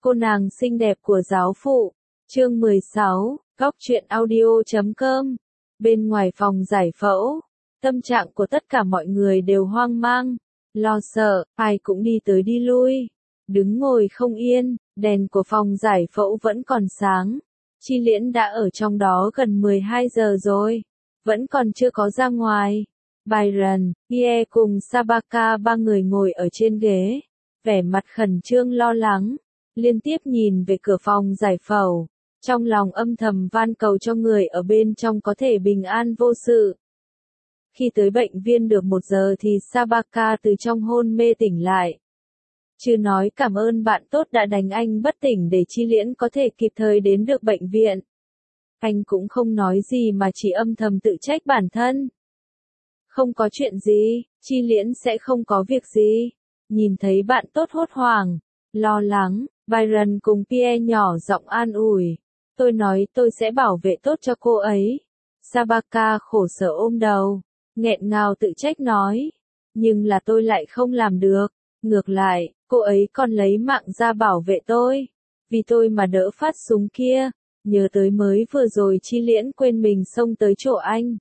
Cô nàng xinh đẹp của giáo phụ. Chương 16, Góc truyện audio.com. Bên ngoài phòng giải phẫu, tâm trạng của tất cả mọi người đều hoang mang, lo sợ, ai cũng đi tới đi lui, đứng ngồi không yên, đèn của phòng giải phẫu vẫn còn sáng. Chi Liễn đã ở trong đó gần 12 giờ rồi, vẫn còn chưa có ra ngoài. Byron, Pierre cùng Sabaka ba người ngồi ở trên ghế, vẻ mặt khẩn trương lo lắng, liên tiếp nhìn về cửa phòng giải phẫu, trong lòng âm thầm van cầu cho người ở bên trong có thể bình an vô sự. Khi tới bệnh viện được 1 giờ thì Sabaka từ trong hôn mê tỉnh lại. Chứ nói cảm ơn bạn tốt đã đánh anh bất tỉnh để Chi Liễn có thể kịp thời đến được bệnh viện. Anh cũng không nói gì mà chỉ âm thầm tự trách bản thân. Không có chuyện gì, Chi Liễn sẽ không có việc gì. Nhìn thấy bạn tốt hốt hoảng, lo lắng, Byron cùng Pierre nhỏ giọng an ủi. Tôi nói tôi sẽ bảo vệ tốt cho cô ấy. Sabaka khổ sở ôm đầu, nghẹn ngào tự trách nói. Nhưng là tôi lại không làm được. Ngược lại, cô ấy còn lấy mạng ra bảo vệ tôi. Vì tôi mà đỡ phát súng kia. Nhớ tới mới vừa rồi Chi Liễn quên mình xông tới chỗ anh.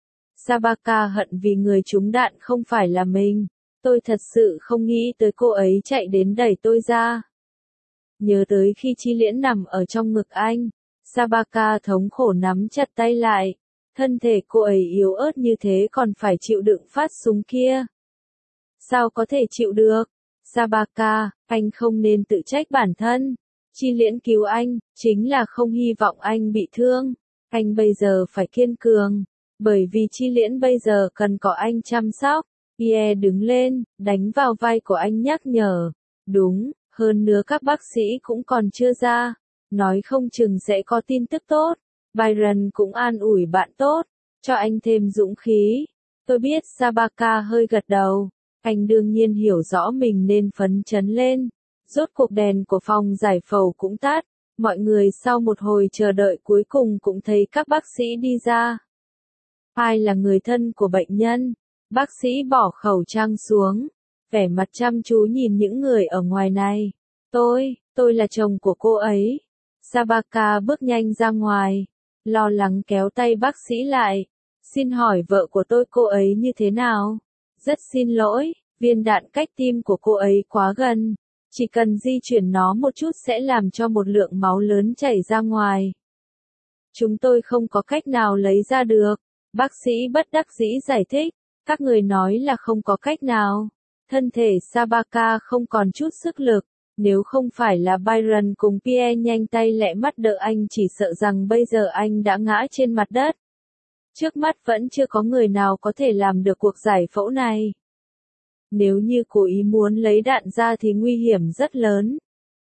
Sabaka hận vì người trúng đạn không phải là mình. Tôi thật sự không nghĩ tới cô ấy chạy đến đẩy tôi ra. Nhớ tới khi Chi Liễn nằm ở trong ngực anh. Sabaka thống khổ nắm chặt tay lại. Thân thể cô ấy yếu ớt như thế còn phải chịu đựng phát súng kia. Sao có thể chịu được? Sabaka, anh không nên tự trách bản thân. Chi Liễn cứu anh, chính là không hy vọng anh bị thương. Anh bây giờ phải kiên cường. Bởi vì Chi Liễn bây giờ cần có anh chăm sóc. Pierre đứng lên, đánh vào vai của anh nhắc nhở. Đúng, hơn nữa các bác sĩ cũng còn chưa ra. Nói không chừng sẽ có tin tức tốt. Byron cũng an ủi bạn tốt, cho anh thêm dũng khí. Tôi biết Sabaka hơi gật đầu. Anh đương nhiên hiểu rõ mình nên phấn chấn lên. Rốt cuộc đèn của phòng giải phẫu cũng tắt. Mọi người sau một hồi chờ đợi cuối cùng cũng thấy các bác sĩ đi ra. Ai là người thân của bệnh nhân? Bác sĩ bỏ khẩu trang xuống, vẻ mặt chăm chú nhìn những người ở ngoài này. Tôi là chồng của cô ấy. Sabaka bước nhanh ra ngoài, lo lắng kéo tay bác sĩ lại. Xin hỏi vợ của tôi cô ấy như thế nào? Rất xin lỗi, viên đạn cách tim của cô ấy quá gần. Chỉ cần di chuyển nó một chút sẽ làm cho một lượng máu lớn chảy ra ngoài. Chúng tôi không có cách nào lấy ra được. Bác sĩ bất đắc dĩ giải thích. Các người nói là không có cách nào. Thân thể Sabaka không còn chút sức lực. Nếu không phải là Byron cùng Pierre nhanh tay lẹ mắt đỡ anh chỉ sợ rằng bây giờ anh đã ngã trên mặt đất. Trước mắt vẫn chưa có người nào có thể làm được cuộc giải phẫu này. Nếu như cố ý muốn lấy đạn ra thì nguy hiểm rất lớn.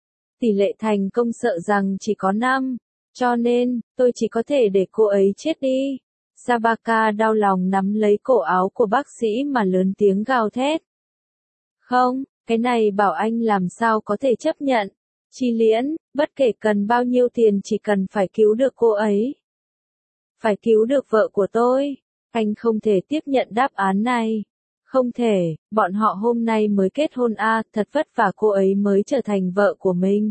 Tỷ lệ thành công sợ rằng chỉ có 5. Cho nên, tôi chỉ có thể để cô ấy chết đi. Sabaka đau lòng nắm lấy cổ áo của bác sĩ mà lớn tiếng gào thét. Không, cái này bảo anh làm sao có thể chấp nhận. Chi Liễn, bất kể cần bao nhiêu tiền chỉ cần phải cứu được cô ấy. Phải cứu được vợ của tôi. Anh không thể tiếp nhận đáp án này. Không thể, bọn họ hôm nay mới kết hôn thật vất vả cô ấy mới trở thành vợ của mình.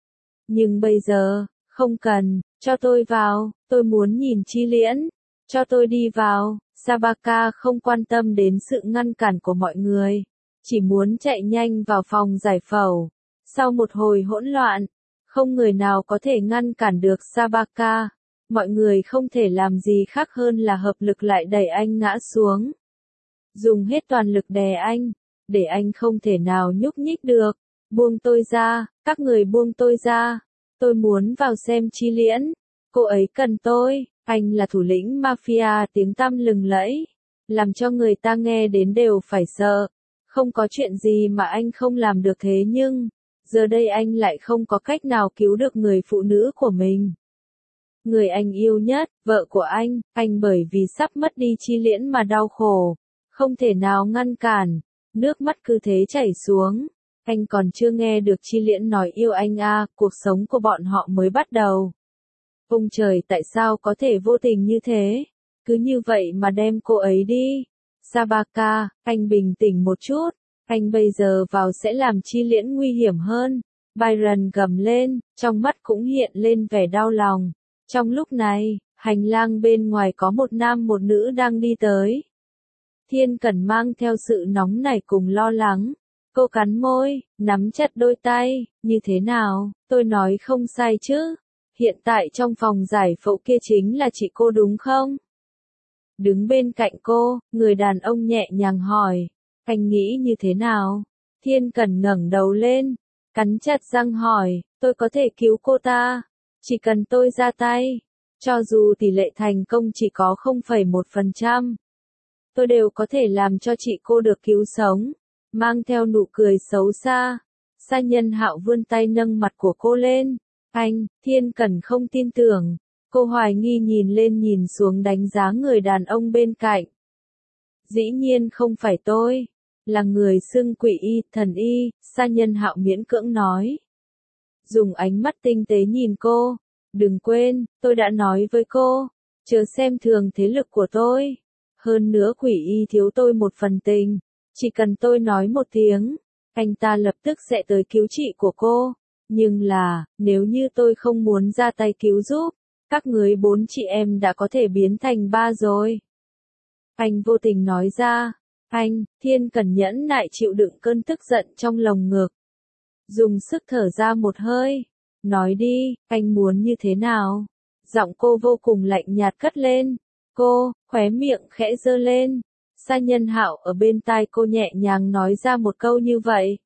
Nhưng bây giờ, không cần, cho tôi vào, tôi muốn nhìn Chi Liễn. Cho tôi đi vào. Sabaka không quan tâm đến sự ngăn cản của mọi người. Chỉ muốn chạy nhanh vào phòng giải phẫu. Sau một hồi hỗn loạn, không người nào có thể ngăn cản được Sabaka. Mọi người không thể làm gì khác hơn là hợp lực lại đẩy anh ngã xuống. Dùng hết toàn lực đè anh, để anh không thể nào nhúc nhích được. Buông tôi ra, các người buông tôi ra. Tôi muốn vào xem Chi Liễn. Cô ấy cần tôi. Anh là thủ lĩnh mafia tiếng tăm lừng lẫy. Làm cho người ta nghe đến đều phải sợ. Không có chuyện gì mà anh không làm được thế nhưng, giờ đây anh lại không có cách nào cứu được người phụ nữ của mình. Người anh yêu nhất, vợ của anh bởi vì sắp mất đi Chi Liễn mà đau khổ. Không thể nào ngăn cản, nước mắt cứ thế chảy xuống. Anh còn chưa nghe được Chi Liễn nói yêu anh cuộc sống của bọn họ mới bắt đầu. Ông trời tại sao có thể vô tình như thế? Cứ như vậy mà đem cô ấy đi. Sabaka, anh bình tĩnh một chút. Anh bây giờ vào sẽ làm Chi Liễn nguy hiểm hơn. Byron gầm lên, trong mắt cũng hiện lên vẻ đau lòng. Trong lúc này, hành lang bên ngoài có một nam một nữ đang đi tới. Thiên Cẩn mang theo sự nóng nảy cùng lo lắng. Cô cắn môi, nắm chặt đôi tay, như thế nào, tôi nói không sai chứ. Hiện tại trong phòng giải phẫu kia chính là chị cô đúng không? Đứng bên cạnh cô, người đàn ông nhẹ nhàng hỏi, anh nghĩ như thế nào? Thiên Cẩn ngẩng đầu lên, cắn chặt răng hỏi, tôi có thể cứu cô ta, chỉ cần tôi ra tay. Cho dù tỷ lệ thành công chỉ có 0,1%, tôi đều có thể làm cho chị cô được cứu sống. Mang theo nụ cười xấu xa, Sa Nhân Hạo vươn tay nâng mặt của cô lên. Anh, Thiên Cẩn không tin tưởng. Cô hoài nghi nhìn lên nhìn xuống đánh giá người đàn ông bên cạnh. Dĩ nhiên không phải tôi, là người xưng quỷ y, thần y, Sa Nhân Hạo miễn cưỡng nói. Dùng ánh mắt tinh tế nhìn cô. Đừng quên, tôi đã nói với cô, chớ xem thường thế lực của tôi. Hơn nữa quỷ y thiếu tôi một phần tình. Chỉ cần tôi nói một tiếng, anh ta lập tức sẽ tới cứu chị của cô. Nhưng là, nếu như tôi không muốn ra tay cứu giúp, các người 4 chị em đã có thể biến thành 3 rồi. Anh vô tình nói ra. Anh, Thiên Cẩn nhẫn nại chịu đựng cơn tức giận trong lồng ngực. Dùng sức thở ra một hơi. Nói đi, anh muốn như thế nào? Giọng cô vô cùng lạnh nhạt cất lên. Cô, khóe miệng khẽ giơ lên. Sa Nhân Hạo ở bên tai cô nhẹ nhàng nói ra một câu như vậy.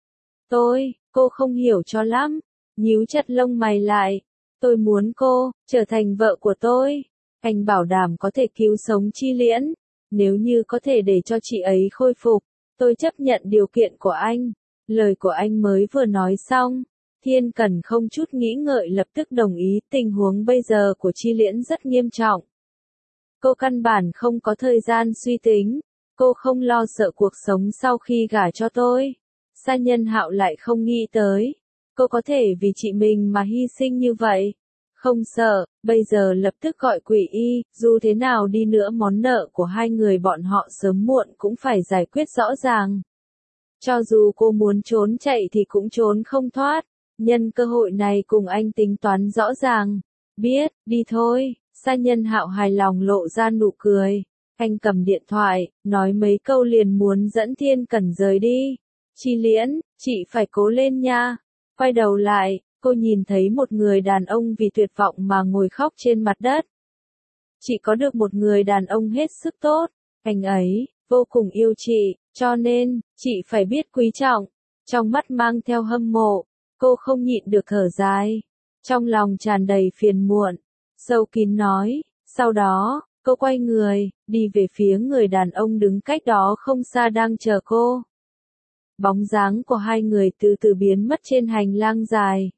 Cô không hiểu cho lắm. Nhíu chặt lông mày lại. Tôi muốn cô, trở thành vợ của tôi. Anh bảo đảm có thể cứu sống Chi Liễn. Nếu như có thể để cho chị ấy khôi phục, tôi chấp nhận điều kiện của anh. Lời của anh mới vừa nói xong. Thiên Cẩn không chút nghĩ ngợi lập tức đồng ý, tình huống bây giờ của Chi Liễn rất nghiêm trọng. Cô căn bản không có thời gian suy tính, cô không lo sợ cuộc sống sau khi gả cho tôi. Sa Nhân Hạo lại không nghĩ tới, cô có thể vì chị mình mà hy sinh như vậy. Không sợ, bây giờ lập tức gọi quỷ y, dù thế nào đi nữa món nợ của hai người bọn họ sớm muộn cũng phải giải quyết rõ ràng. Cho dù cô muốn trốn chạy thì cũng trốn không thoát. Nhân cơ hội này cùng anh tính toán rõ ràng. Biết, đi thôi. Sa Nhân Hạo hài lòng lộ ra nụ cười. Anh cầm điện thoại, nói mấy câu liền muốn dẫn Thiên Cẩn rời đi. Chi Liễn, chị phải cố lên nha. Quay đầu lại, cô nhìn thấy một người đàn ông vì tuyệt vọng mà ngồi khóc trên mặt đất. Chị có được một người đàn ông hết sức tốt. Anh ấy, vô cùng yêu chị, cho nên, chị phải biết quý trọng. Trong mắt mang theo hâm mộ. Cô không nhịn được thở dài. Trong lòng tràn đầy phiền muộn. Sâu kín nói. Sau đó, cô quay người, đi về phía người đàn ông đứng cách đó không xa đang chờ cô. Bóng dáng của hai người từ từ biến mất trên hành lang dài.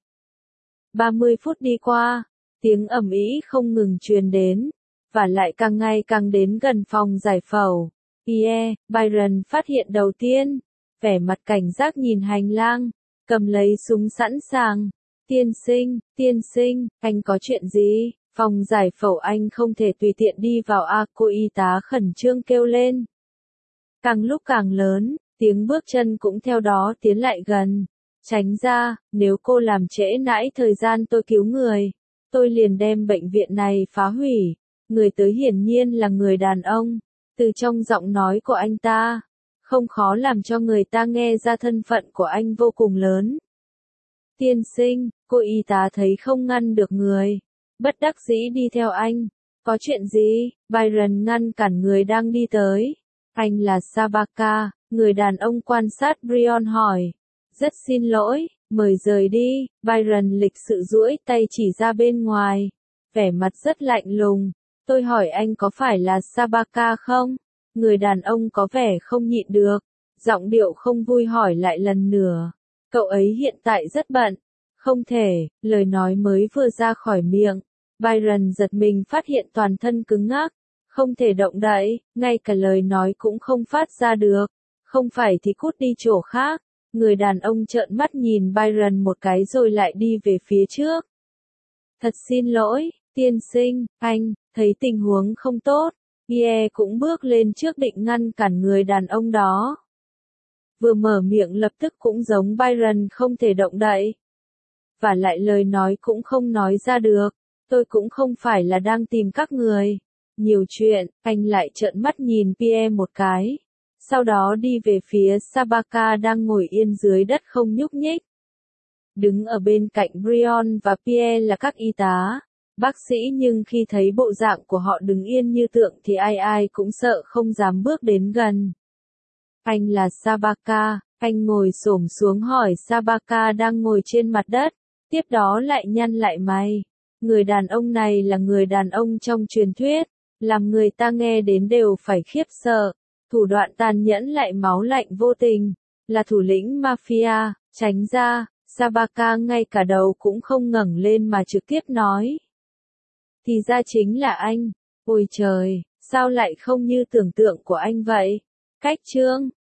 30 phút đi qua, tiếng ầm ĩ không ngừng truyền đến, và lại càng ngày càng đến gần phòng giải phẫu. Byron phát hiện đầu tiên, vẻ mặt cảnh giác nhìn hành lang. Cầm lấy súng sẵn sàng. Tiên sinh, anh có chuyện gì? Phòng giải phẫu anh không thể tùy tiện đi vào à, cô y tá khẩn trương kêu lên. Càng lúc càng lớn, tiếng bước chân cũng theo đó tiến lại gần. Tránh ra, nếu cô làm trễ nãi thời gian tôi cứu người, tôi liền đem bệnh viện này phá hủy. Người tới hiển nhiên là người đàn ông. Từ trong giọng nói của anh ta, không khó làm cho người ta nghe ra thân phận của anh vô cùng lớn. Tiên sinh, cô y tá thấy không ngăn được người. Bất đắc dĩ đi theo anh. Có chuyện gì? Byron ngăn cản người đang đi tới. Anh là Sabaka, người đàn ông quan sát Brion hỏi. Rất xin lỗi, mời rời đi. Byron lịch sự duỗi tay chỉ ra bên ngoài. Vẻ mặt rất lạnh lùng. Tôi hỏi anh có phải là Sabaka không? Người đàn ông có vẻ không nhịn được. Giọng điệu không vui hỏi lại lần nữa. Cậu ấy hiện tại rất bận. Không thể, lời nói mới vừa ra khỏi miệng. Byron giật mình phát hiện toàn thân cứng ngắc. Không thể động đậy, ngay cả lời nói cũng không phát ra được. Không phải thì cút đi chỗ khác. Người đàn ông trợn mắt nhìn Byron một cái rồi lại đi về phía trước. Thật xin lỗi, tiên sinh, anh, thấy tình huống không tốt. Cũng bước lên trước định ngăn cản người đàn ông đó. Vừa mở miệng lập tức cũng giống Byron không thể động đậy. và lại lời nói cũng không nói ra được. Tôi cũng không phải là đang tìm các người. Nhiều chuyện, anh lại trợn mắt nhìn Pierre một cái. Sau đó đi về phía Sabaka đang ngồi yên dưới đất không nhúc nhích. Đứng ở bên cạnh Brion và Pierre là các y tá, bác sĩ, nhưng khi thấy bộ dạng của họ đứng yên như tượng thì ai ai cũng sợ không dám bước đến gần. Anh là Sabaka, anh ngồi xổm xuống hỏi Sabaka đang ngồi trên mặt đất, tiếp đó lại nhăn lại mày. Người đàn ông này là người đàn ông trong truyền thuyết, làm người ta nghe đến đều phải khiếp sợ, thủ đoạn tàn nhẫn lại máu lạnh vô tình, là thủ lĩnh mafia. Tránh ra. Sabaka ngay cả đầu cũng không ngẩng lên mà trực tiếp nói. Thì ra chính là anh. Ôi trời, sao lại không như tưởng tượng của anh vậy? Cách chương